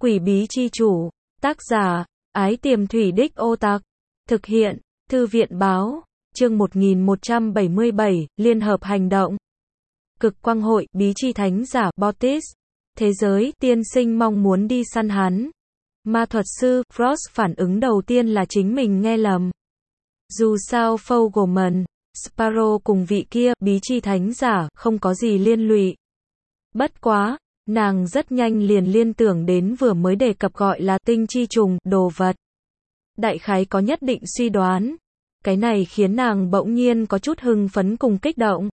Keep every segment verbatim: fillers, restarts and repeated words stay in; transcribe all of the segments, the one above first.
Quỷ bí chi chủ, tác giả, Ái Tiềm Thủy Đích Ô Tặc, thực hiện, Thư viện báo, chương một nghìn một trăm bảy mươi bảy, Liên hợp hành động. Cực quang hội, bí chi thánh giả, Bautis. Thế giới, tiên sinh mong muốn đi săn hắn. Ma thuật sư, Frost phản ứng đầu tiên là chính mình nghe lầm. Dù sao Fogelman, Sparrow cùng vị kia, bí chi thánh giả, không có gì liên lụy. Bất quá, nàng rất nhanh liền liên tưởng đến vừa mới đề cập gọi là tinh chi trùng, đồ vật. Đại khái có nhất định suy đoán. Cái này khiến nàng bỗng nhiên có chút hưng phấn cùng kích động.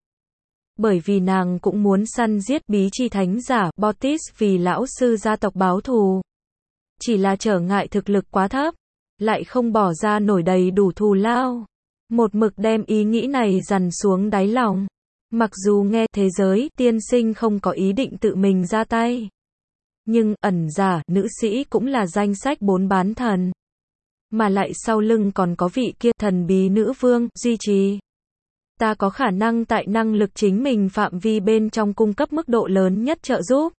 Bởi vì nàng cũng muốn săn giết bí chi thánh giả, Bautis vì lão sư gia tộc báo thù. Chỉ là trở ngại thực lực quá thấp, lại không bỏ ra nổi đầy đủ thù lao. Một mực đem ý nghĩ này dằn xuống đáy lòng. Mặc dù nghe thế giới tiên sinh không có ý định tự mình ra tay. Nhưng, ẩn giả, nữ sĩ cũng là danh sách bốn bán thần. Mà lại sau lưng còn có vị kia thần bí nữ vương, duy trì. Ta có khả năng tại năng lực chính mình phạm vi bên trong cung cấp mức độ lớn nhất trợ giúp.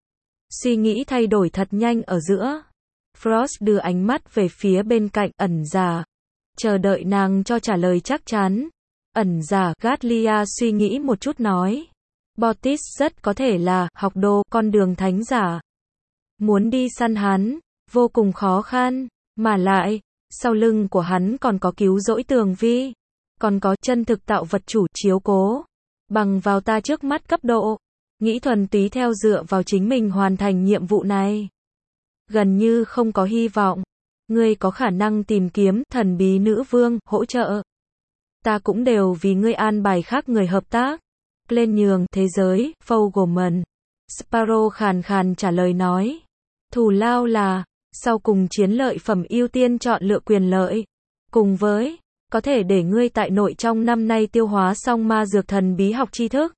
Suy nghĩ thay đổi thật nhanh ở giữa. Frost đưa ánh mắt về phía bên cạnh ẩn giả. Chờ đợi nàng cho trả lời chắc chắn. Ẩn giả, Gatlia suy nghĩ một chút nói. Bautis rất có thể là, học đồ, con đường thánh giả. Muốn đi săn hắn, vô cùng khó khăn, mà lại, sau lưng của hắn còn có cứu rỗi tường vi. Còn có chân thực tạo vật chủ chiếu cố. Bằng vào ta trước mắt cấp độ. Nghĩ thuần túy theo dựa vào chính mình hoàn thành nhiệm vụ này. Gần như không có hy vọng. Ngươi có khả năng tìm kiếm thần bí nữ vương, hỗ trợ. Ta cũng đều vì ngươi an bài khác người hợp tác. Lên nhường, thế giới, Fogelman. Sparrow khàn khàn trả lời nói. Thù lao là, sau cùng chiến lợi phẩm ưu tiên chọn lựa quyền lợi. Cùng với, có thể để ngươi tại nội trong năm nay tiêu hóa xong ma dược thần bí học tri thức.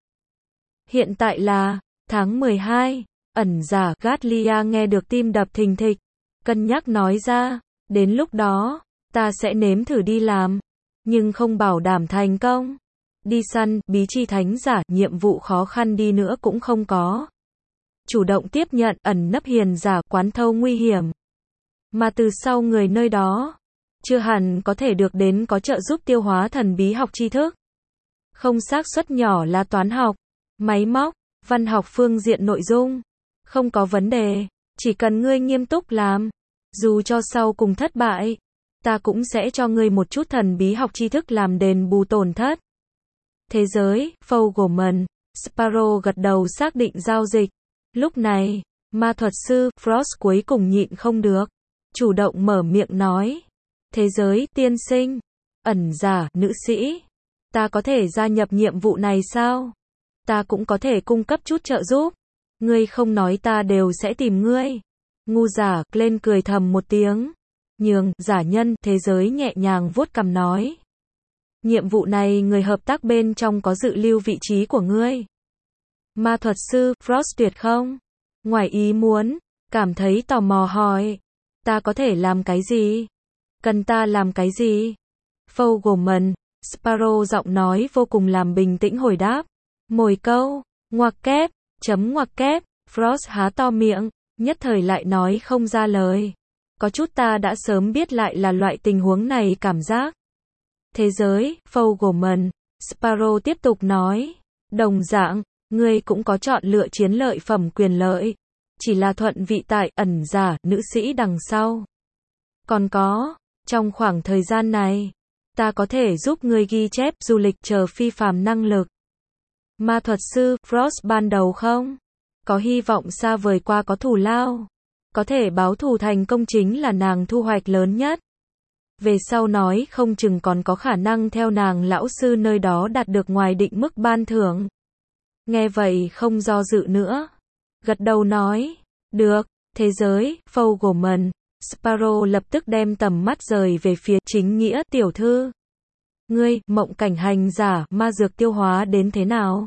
Hiện tại là, tháng mười hai, ẩn giả, Gatlia nghe được tim đập thình thịch. Cân nhắc nói ra, đến lúc đó, ta sẽ nếm thử đi làm. Nhưng không bảo đảm thành công. Đi săn, bí chi thánh giả, nhiệm vụ khó khăn đi nữa cũng không có. Chủ động tiếp nhận, ẩn nấp hiền giả, quán thâu nguy hiểm. Mà từ sau người nơi đó, chưa hẳn có thể được đến có trợ giúp tiêu hóa thần bí học tri thức. Không xác suất nhỏ là toán học, máy móc, văn học phương diện nội dung. Không có vấn đề, chỉ cần ngươi nghiêm túc làm. Dù cho sau cùng thất bại, ta cũng sẽ cho ngươi một chút thần bí học tri thức làm đền bù tổn thất. Thế giới, Fogelman, Sparrow gật đầu xác định giao dịch. Lúc này, ma thuật sư, Frost cuối cùng nhịn không được. Chủ động mở miệng nói. Thế giới, tiên sinh, ẩn giả, nữ sĩ. Ta có thể gia nhập nhiệm vụ này sao? Ta cũng có thể cung cấp chút trợ giúp. Ngươi không nói ta đều sẽ tìm ngươi. Ngu giả, lên cười thầm một tiếng. Nhường, giả nhân, thế giới nhẹ nhàng vuốt cằm nói. Nhiệm vụ này người hợp tác bên trong có dự lưu vị trí của ngươi. Ma thuật sư, Frost tuyệt không? Ngoài ý muốn, cảm thấy tò mò hỏi. Ta có thể làm cái gì? Cần ta làm cái gì? Fogelman, Sparrow giọng nói vô cùng làm bình tĩnh hồi đáp. Mồi câu, ngoặc kép, chấm ngoặc kép, Frost há to miệng, nhất thời lại nói không ra lời. Có chút ta đã sớm biết lại là loại tình huống này cảm giác. Thế giới, Fogelman, Sparrow tiếp tục nói. Đồng dạng, ngươi cũng có chọn lựa chiến lợi phẩm quyền lợi. Chỉ là thuận vị tại, ẩn giả, nữ sĩ đằng sau. Còn có, trong khoảng thời gian này, ta có thể giúp ngươi ghi chép du lịch chờ phi phàm năng lực. Ma thuật sư, Frost ban đầu không? Có hy vọng xa vời qua có thù lao. Có thể báo thù thành công chính là nàng thu hoạch lớn nhất. Về sau nói không chừng còn có khả năng theo nàng lão sư nơi đó đạt được ngoài định mức ban thưởng. Nghe vậy không do dự nữa. Gật đầu nói. Được, thế giới, Fogelman, Sparrow lập tức đem tầm mắt rời về phía chính nghĩa tiểu thư. Ngươi, mộng cảnh hành giả, ma dược tiêu hóa đến thế nào?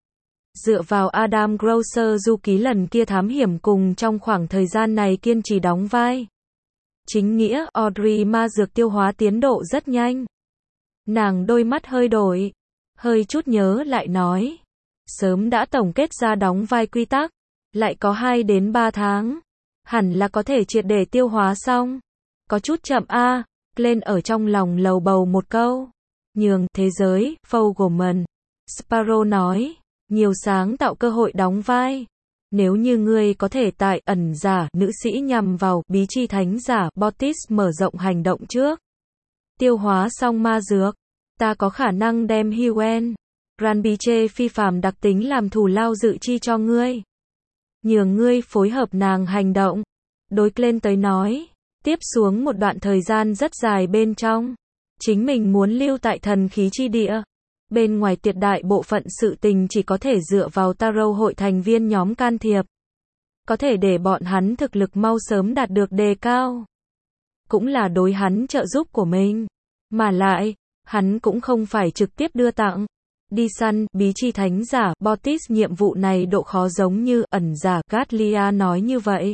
Dựa vào Adam Grosser du ký lần kia thám hiểm cùng trong khoảng thời gian này kiên trì đóng vai. Chính nghĩa, Audrey ma dược tiêu hóa tiến độ rất nhanh. Nàng đôi mắt hơi đổi, hơi chút nhớ lại nói. Sớm đã tổng kết ra đóng vai quy tắc, lại có hai đến ba tháng. hẳn là có thể triệt để tiêu hóa xong. Có chút chậm a, Glenn ở trong lòng lầu bầu một câu. Nhường thế giới, Fogelman. Sparrow nói, nhiều sáng tạo cơ hội đóng vai. Nếu như ngươi có thể tại ẩn giả nữ sĩ nhằm vào bí chi thánh giả Botis mở rộng hành động trước. Tiêu hóa xong ma dược, ta có khả năng đem Huen, Ranbiche phi phàm đặc tính làm thù lao dự chi cho ngươi. Nhường ngươi phối hợp nàng hành động. Đối Glenn tới nói, tiếp xuống một đoạn thời gian rất dài bên trong. Chính mình muốn lưu tại thần khí chi địa. Bên ngoài tuyệt đại bộ phận sự tình chỉ có thể dựa vào Tarot hội thành viên nhóm can thiệp. Có thể để bọn hắn thực lực mau sớm đạt được đề cao. Cũng là đối hắn trợ giúp của mình. Mà lại, hắn cũng không phải trực tiếp đưa tặng. Đi săn, bí chi thánh giả, Botis nhiệm vụ này độ khó giống như ẩn giả Gatlia nói như vậy.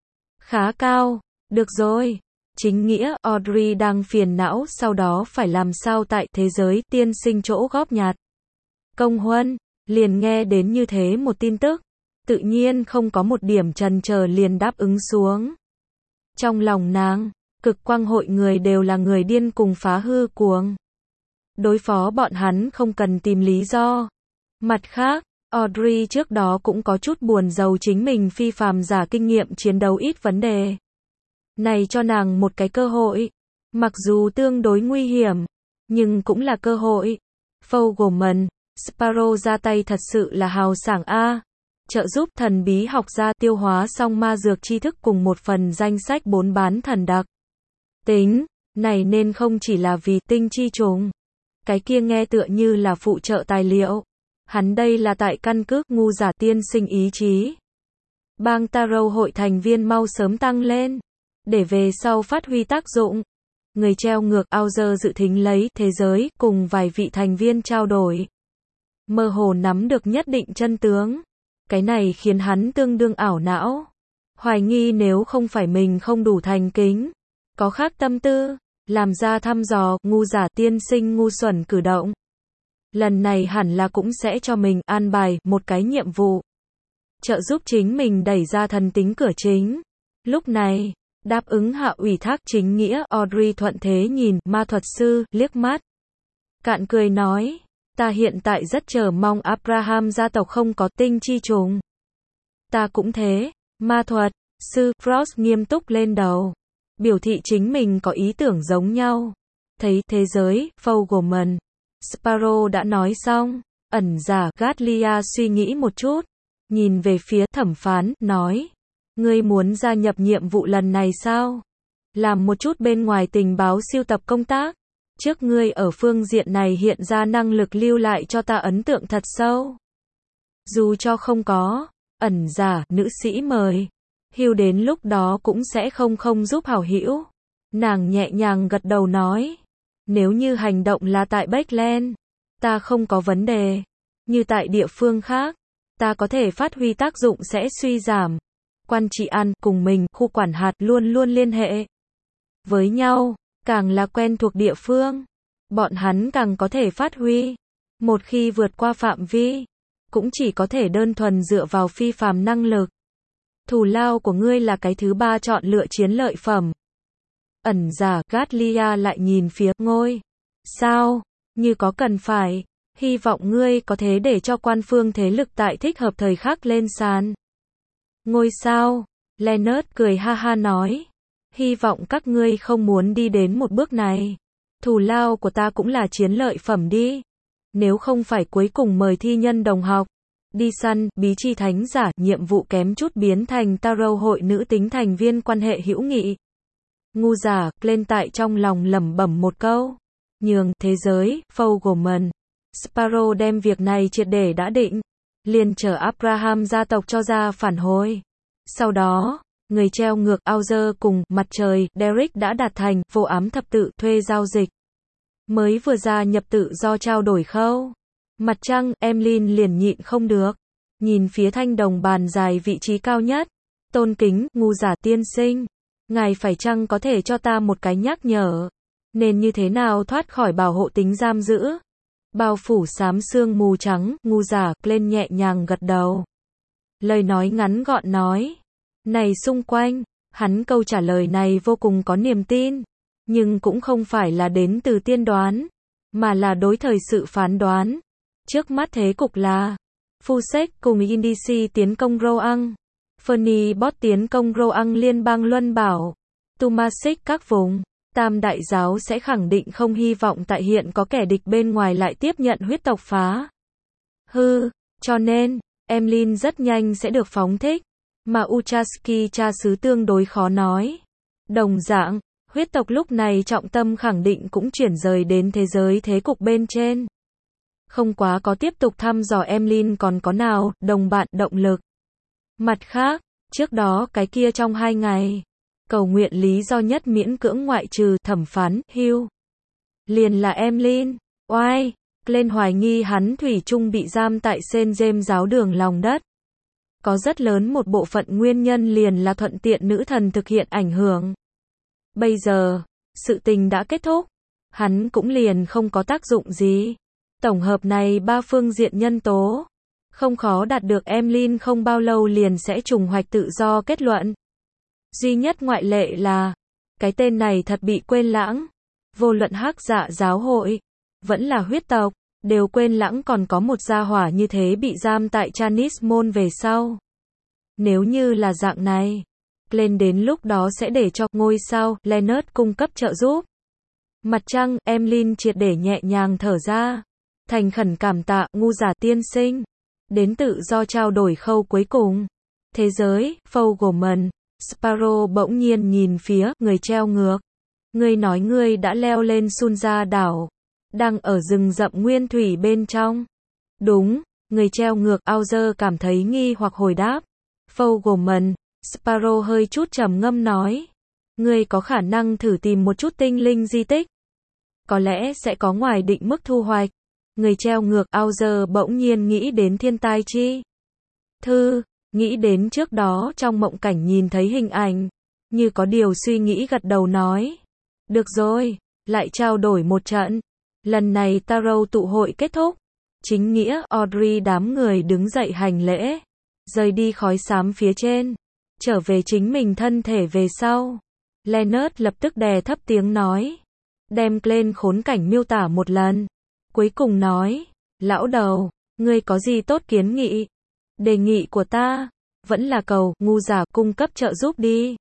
Khá cao. Được rồi. Chính nghĩa, Audrey đang phiền não sau đó phải làm sao tại thế giới tiên sinh chỗ góp nhặt. Công huân, liền nghe đến như thế một tin tức. Tự nhiên không có một điểm chần chờ liền đáp ứng xuống. Trong lòng nàng, cực quang hội người đều là người điên cùng phá hư cuồng. Đối phó bọn hắn không cần tìm lý do. Mặt khác, Audrey trước đó cũng có chút buồn giàu chính mình phi phàm giả kinh nghiệm chiến đấu ít vấn đề. Này cho nàng một cái cơ hội. Mặc dù tương đối nguy hiểm, nhưng cũng là cơ hội. Fogelman, Sparrow ra tay thật sự là hào sảng a. Trợ giúp thần bí học gia tiêu hóa xong ma dược tri thức cùng một phần danh sách bốn bán thần đặc. Tính, này nên không chỉ là vì tinh chi trùng. Cái kia nghe tựa như là phụ trợ tài liệu. Hắn đây là tại căn cứ ngu giả tiên sinh ý chí. Bang Tarot hội thành viên mau sớm tăng lên. Để về sau phát huy tác dụng. Người treo ngược Auger dự thính lấy thế giới cùng vài vị thành viên trao đổi. Mơ hồ nắm được nhất định chân tướng. Cái này khiến hắn tương đương ảo não. Hoài nghi nếu không phải mình không đủ thành kính. Có khác tâm tư. Làm ra thăm dò, ngu giả tiên sinh ngu xuẩn cử động. Lần này hẳn là cũng sẽ cho mình an bài một cái nhiệm vụ. Trợ giúp chính mình đẩy ra thần tính cửa chính. Lúc này, đáp ứng hạ ủy thác chính nghĩa Audrey thuận thế nhìn ma thuật sư liếc mắt. Cạn cười nói, ta hiện tại rất chờ mong Abraham gia tộc không có tinh chi trùng. Ta cũng thế, ma thuật sư Frost nghiêm túc lên đầu. Biểu thị chính mình có ý tưởng giống nhau. Thấy thế giới, Fogelman, Sparrow đã nói xong. Ẩn giả Gatlia suy nghĩ một chút. Nhìn về phía thẩm phán, nói. Ngươi muốn gia nhập nhiệm vụ lần này sao? Làm một chút bên ngoài tình báo siêu tập công tác. Trước ngươi ở phương diện này hiện ra năng lực lưu lại cho ta ấn tượng thật sâu. Dù cho không có, ẩn giả, nữ sĩ mời. Hugh đến lúc đó cũng sẽ không không giúp hảo hữu. Nàng nhẹ nhàng gật đầu nói. Nếu như hành động là tại Backland, ta không có vấn đề. Như tại địa phương khác, ta có thể phát huy tác dụng sẽ suy giảm. Quan trị an cùng mình, khu quản hạt luôn luôn liên hệ với nhau, càng là quen thuộc địa phương, bọn hắn càng có thể phát huy. Một khi vượt qua phạm vi, cũng chỉ có thể đơn thuần dựa vào phi phàm năng lực. Thù lao của ngươi là cái thứ ba chọn lựa chiến lợi phẩm. Ẩn giả Gatlia lại nhìn phía ngôi. Sao? Như có cần phải. Hy vọng ngươi có thế để cho quan phương thế lực tại thích hợp thời khắc lên sàn. Ngôi sao? Leonard cười ha ha nói. Hy vọng các ngươi không muốn đi đến một bước này. Thù lao của ta cũng là chiến lợi phẩm đi. Nếu không phải cuối cùng mời thi nhân đồng học. Đi săn, bí chi thánh giả, nhiệm vụ kém chút biến thành Tarot hội nữ tính thành viên quan hệ hữu nghị. Ngu giả, lên tại trong lòng lẩm bẩm một câu. Nhường, thế giới, Fogelman. Sparrow đem việc này triệt để đã định. Liền chờ Abraham gia tộc cho ra phản hồi. Sau đó, người treo ngược Auger cùng mặt trời, Derek đã đạt thành vô ám thập tự thuê giao dịch. Mới vừa ra nhập tự do trao đổi khâu. Mặt trăng, Emlyn liền nhịn không được. Nhìn phía thanh đồng bàn dài vị trí cao nhất. Tôn kính, ngu giả tiên sinh. Ngài phải chăng có thể cho ta một cái nhắc nhở. Nên như thế nào thoát khỏi bảo hộ tính giam giữ. Bao phủ xám sương mù trắng, ngu giả, lên nhẹ nhàng gật đầu. Lời nói ngắn gọn nói. này xung quanh. Hắn câu trả lời này vô cùng có niềm tin, nhưng cũng không phải là đến từ tiên đoán, mà là đối thời sự phán đoán. Trước mắt thế cục là Fusek cùng Indisi tiến công Roang, Fernibot tiến công Roang liên bang Luân Bảo, Tumasic các vùng. Tam đại giáo sẽ khẳng định không hy vọng tại hiện có kẻ địch bên ngoài lại tiếp nhận huyết tộc phá hư, cho nên, Emlyn rất nhanh sẽ được phóng thích, mà Uchaski cha xứ tương đối khó nói. Đồng dạng, huyết tộc lúc này trọng tâm khẳng định cũng chuyển rời đến thế giới thế cục bên trên. Không quá có tiếp tục thăm dò Emlyn còn có nào, đồng bạn, động lực. Mặt khác, trước đó cái kia trong hai ngày, cầu nguyện lý do nhất miễn cưỡng ngoại trừ thẩm phán, Hugh. Liền là Emlyn, oai, lên hoài nghi hắn thủy chung bị giam tại Saint James giáo đường lòng đất. Có rất lớn một bộ phận nguyên nhân liền là thuận tiện nữ thần thực hiện ảnh hưởng. Bây giờ, sự tình đã kết thúc, hắn cũng liền không có tác dụng gì. Tổng hợp này ba phương diện nhân tố, không khó đạt được Emlyn không bao lâu liền sẽ trùng hoạch tự do kết luận. Duy nhất ngoại lệ là, cái tên này thật bị quên lãng. Vô luận Hắc Dạ giáo hội, vẫn là huyết tộc, đều quên lãng còn có một gia hỏa như thế bị giam tại Chanis Môn về sau. Nếu như là dạng này, lên đến lúc đó sẽ để cho ngôi sao Leonard cung cấp trợ giúp. Mặt trăng, Emlyn triệt để nhẹ nhàng thở ra. Thành khẩn cảm tạ ngu giả tiên sinh. Đến tự do trao đổi khâu cuối cùng. Thế giới, Fogelman, Sparrow bỗng nhiên nhìn phía người treo ngược. Ngươi nói ngươi đã leo lên Sunja đảo, đang ở rừng rậm nguyên thủy bên trong. Đúng, người treo ngược Auger cảm thấy nghi hoặc hồi đáp. Fogelman, Sparrow hơi chút trầm ngâm nói. Ngươi có khả năng thử tìm một chút tinh linh di tích. Có lẽ sẽ có ngoài định mức thu hoạch. Người treo ngược Auger bỗng nhiên nghĩ đến thiên tai chi thư, nghĩ đến trước đó trong mộng cảnh nhìn thấy hình ảnh, như có điều suy nghĩ gật đầu nói. Được rồi, lại trao đổi một trận. Lần này Tarot tụ hội kết thúc. Chính nghĩa Audrey đám người đứng dậy hành lễ, rời đi khói xám phía trên, trở về chính mình thân thể về sau. Leonard lập tức đè thấp tiếng nói, đem lên khốn cảnh miêu tả một lần. Cuối cùng nói, lão đầu, ngươi có gì tốt kiến nghị? Đề nghị của ta, vẫn là cầu, ngu giả cung cấp trợ giúp đi.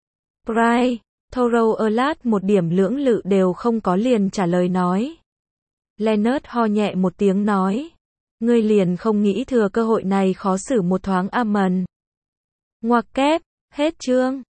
Bry, Thorough Erlat một điểm lưỡng lự đều không có liền trả lời nói. Leonard ho nhẹ một tiếng nói, ngươi liền không nghĩ thừa cơ hội này khó xử một thoáng Amon. Ngoặc kép, hết chương.